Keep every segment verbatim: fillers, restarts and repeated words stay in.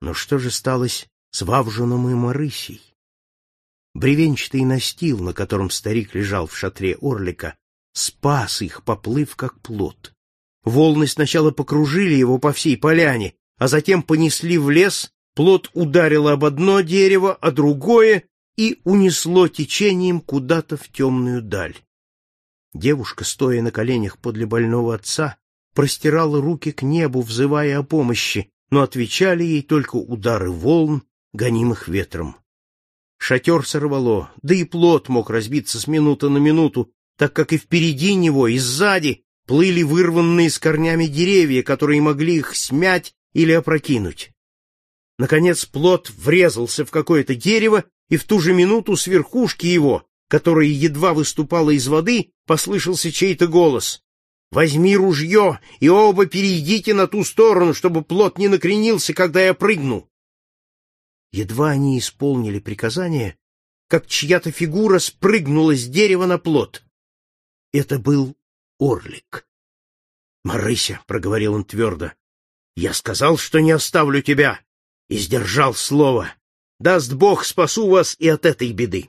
Но что же сталось с Вавжуном и Марысей? Бревенчатый настил, на котором старик лежал в шатре Орлика, спас их, поплыв как плот. Волны сначала покружили его по всей поляне, а затем понесли в лес, плот ударило об одно дерево, а другое и унесло течением куда-то в темную даль. Девушка, стоя на коленях подле больного отца, простирала руки к небу, взывая о помощи, но отвечали ей только удары волн, гонимых ветром. Шатер сорвало, да и плот мог разбиться с минуты на минуту, так как и впереди него, и сзади плыли вырванные с корнями деревья, которые могли их смять или опрокинуть. Наконец плот врезался в какое-то дерево, и в ту же минуту с верхушки его, которая едва выступала из воды, послышался чей-то голос: «Возьми ружье и оба перейдите на ту сторону, чтобы плот не накренился, когда я прыгну». Едва они исполнили приказание, как чья-то фигура спрыгнула с дерева на плот. Это был Орлик. «Марыся», — проговорил он твердо, — «я сказал, что не оставлю тебя, и сдержал слово. Даст Бог, спасу вас и от этой беды».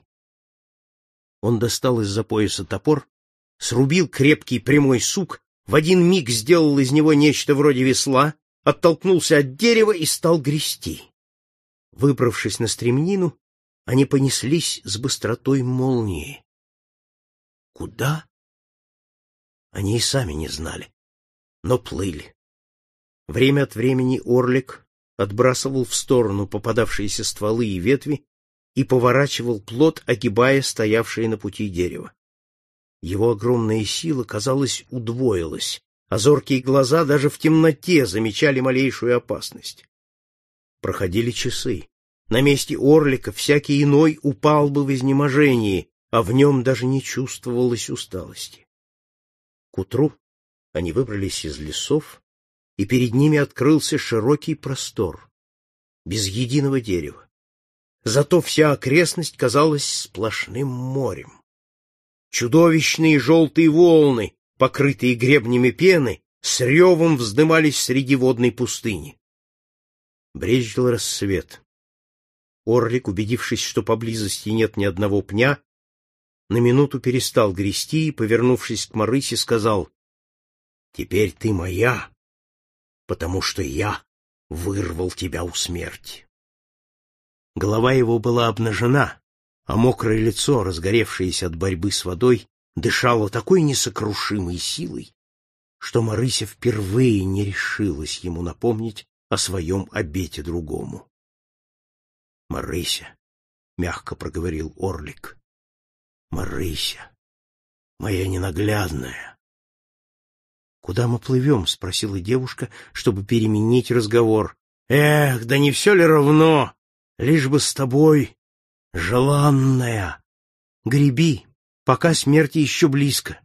Он достал из-за пояса топор, срубил крепкий прямой сук, в один миг сделал из него нечто вроде весла, оттолкнулся от дерева и стал грести. Выбравшись на стремнину, они понеслись с быстротой молнии. Куда? Они и сами не знали, но плыли. Время от времени Орлик отбрасывал в сторону попадавшиеся стволы и ветви и поворачивал плот, огибая стоявшее на пути дерево. Его огромная сила, казалось, удвоилась, а зоркие глаза даже в темноте замечали малейшую опасность. Проходили часы. На месте Орлика всякий иной упал бы в изнеможении, а в нем даже не чувствовалось усталости. К утру они выбрались из лесов, и перед ними открылся широкий простор, без единого дерева. Зато вся окрестность казалась сплошным морем. Чудовищные желтые волны, покрытые гребнями пены, с ревом вздымались среди водной пустыни. Брезжил рассвет. Орлик, убедившись, что поблизости нет ни одного пня, на минуту перестал грести и, повернувшись к Марысе, сказал: «Теперь ты моя, потому что я вырвал тебя у смерти». Голова его была обнажена, а мокрое лицо, разгоревшееся от борьбы с водой, дышало такой несокрушимой силой, что Марыся впервые не решилась ему напомнить о своем обете другому. «Марыся», — мягко проговорил Орлик, — «Марыся, моя ненаглядная». «Куда мы плывем?» — спросила девушка, чтобы переменить разговор. «Эх, да не все ли равно, лишь бы с тобой, желанная. Греби, пока смерть еще близко».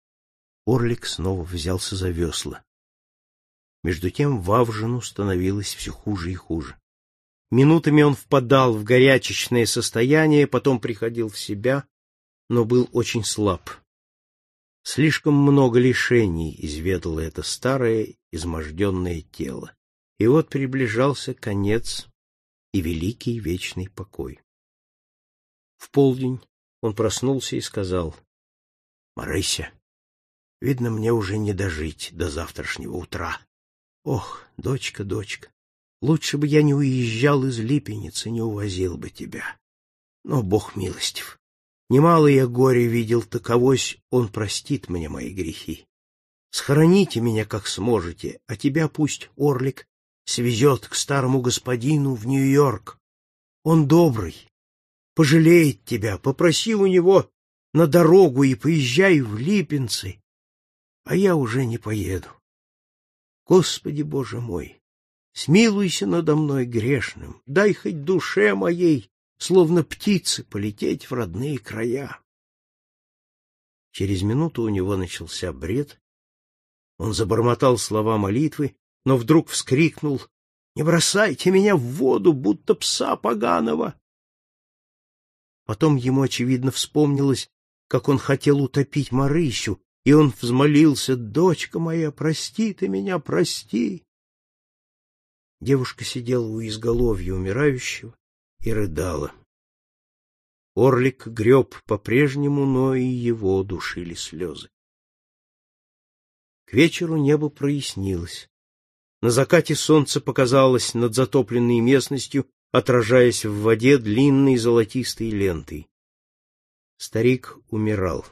Орлик снова взялся за весла. Между тем Вавжину становилось все хуже и хуже. Минутами он впадал в горячечное состояние, потом приходил в себя, но был очень слаб. Слишком много лишений изведало это старое, изможденное тело. И вот приближался конец и великий вечный покой. В полдень он проснулся и сказал: «Марыся, видно, мне уже не дожить до завтрашнего утра. Ох, дочка, дочка, лучше бы я не уезжал из Липеницы, не увозил бы тебя. Но Бог милостив. Немало я горя видел, таковось он простит мне мои грехи. Схороните меня, как сможете, а тебя пусть Орлик свезет к старому господину в Нью-Йорк. Он добрый, пожалеет тебя, попроси у него на дорогу и поезжай в Липинцы, а я уже не поеду. Господи Боже мой, смилуйся надо мной грешным, дай хоть душе моей, словно птицы, полететь в родные края». Через минуту у него начался бред. Он забормотал слова молитвы, но вдруг вскрикнул: «Не бросайте меня в воду, будто пса поганого!» Потом ему, очевидно, вспомнилось, как он хотел утопить Марысю, и он взмолился: «Дочка моя, прости ты меня, прости!» Девушка сидела у изголовья умирающего и рыдала. Орлик греб по-прежнему, но и его душили слезы. К вечеру небо прояснилось. На закате солнце показалось над затопленной местностью, отражаясь в воде длинной золотистой лентой. Старик умирал.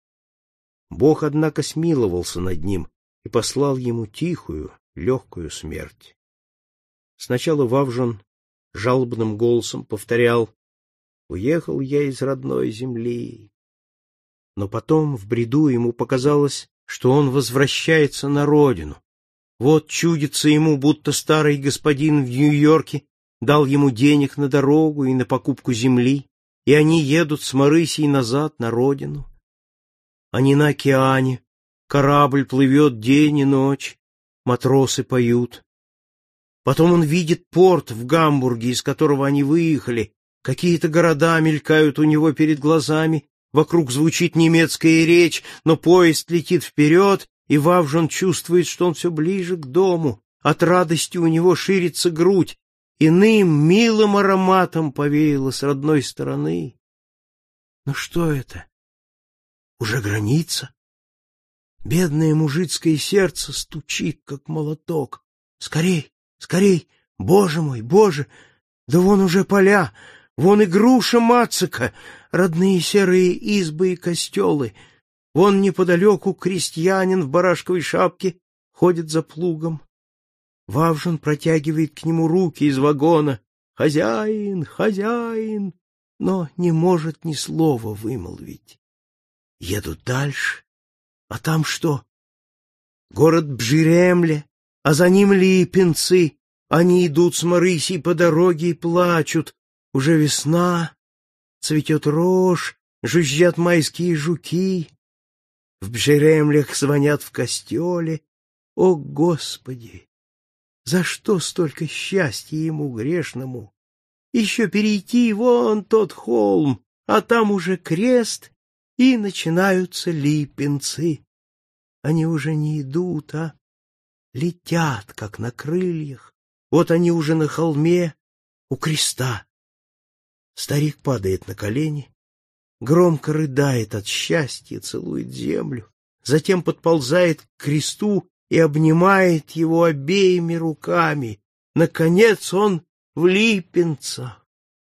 Бог, однако, смиловался над ним и послал ему тихую, легкую смерть. Сначала Вавжон жалобным голосом повторял: «Уехал я из родной земли». Но потом в бреду ему показалось, что он возвращается на родину. Вот чудится ему, будто старый господин в Нью-Йорке дал ему денег на дорогу и на покупку земли, и они едут с Марысей назад на родину. Они на океане, корабль плывет день и ночь, матросы поют. Потом он видит порт в Гамбурге, из которого они выехали, какие-то города мелькают у него перед глазами, вокруг звучит немецкая речь, но поезд летит вперед, и Вавжон чувствует, что он все ближе к дому. От радости у него ширится грудь, иным милым ароматом повеяло с родной стороны. Но что это? Уже граница? Бедное мужицкое сердце стучит, как молоток. Скорей, скорей, Боже мой, Боже! Да вон уже поля, вон и груша Мацика, родные серые избы и костелы. Вон неподалеку крестьянин в барашковой шапке ходит за плугом. Вавжон протягивает к нему руки из вагона. «Хозяин, хозяин!» но не может ни слова вымолвить. Едут дальше, а там что? Город Бжеремле, а за ним Липинцы. Они идут с Марысей по дороге и плачут. Уже весна, цветет рожь, жужжат майские жуки. В Бжеремлях звонят в костеле. О, Господи! За что столько счастья ему грешному? Еще перейти вон тот холм, а там уже крест, и начинаются Липинцы. Они уже не идут, а летят, как на крыльях. Вот они уже на холме у креста. Старик падает на колени, громко рыдает от счастья, целует землю, затем подползает к кресту и обнимает его обеими руками. Наконец он в Липинцах.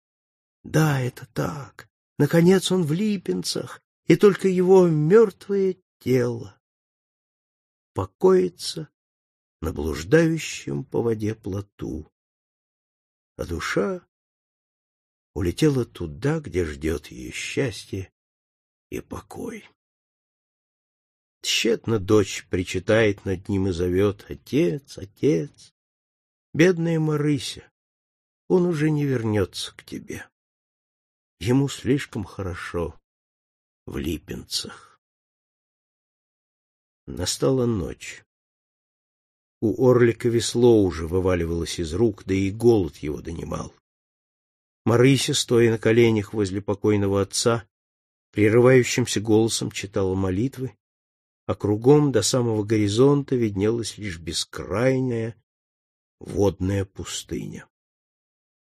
Да, это так. Наконец он в Липинцах, и только его мертвое тело покоится на блуждающем по воде плоту, а душа улетела туда, где ждет ее счастье и покой. Тщетно дочь причитает над ним и зовет: «Отец, отец, бедная Марыся, он уже не вернется к тебе. Ему слишком хорошо в Липинцах». Настала ночь. У Орлика весло уже вываливалось из рук, да и голод его донимал. Марыся, стоя на коленях возле покойного отца, прерывающимся голосом читала молитвы, а кругом до самого горизонта виднелась лишь бескрайняя водная пустыня.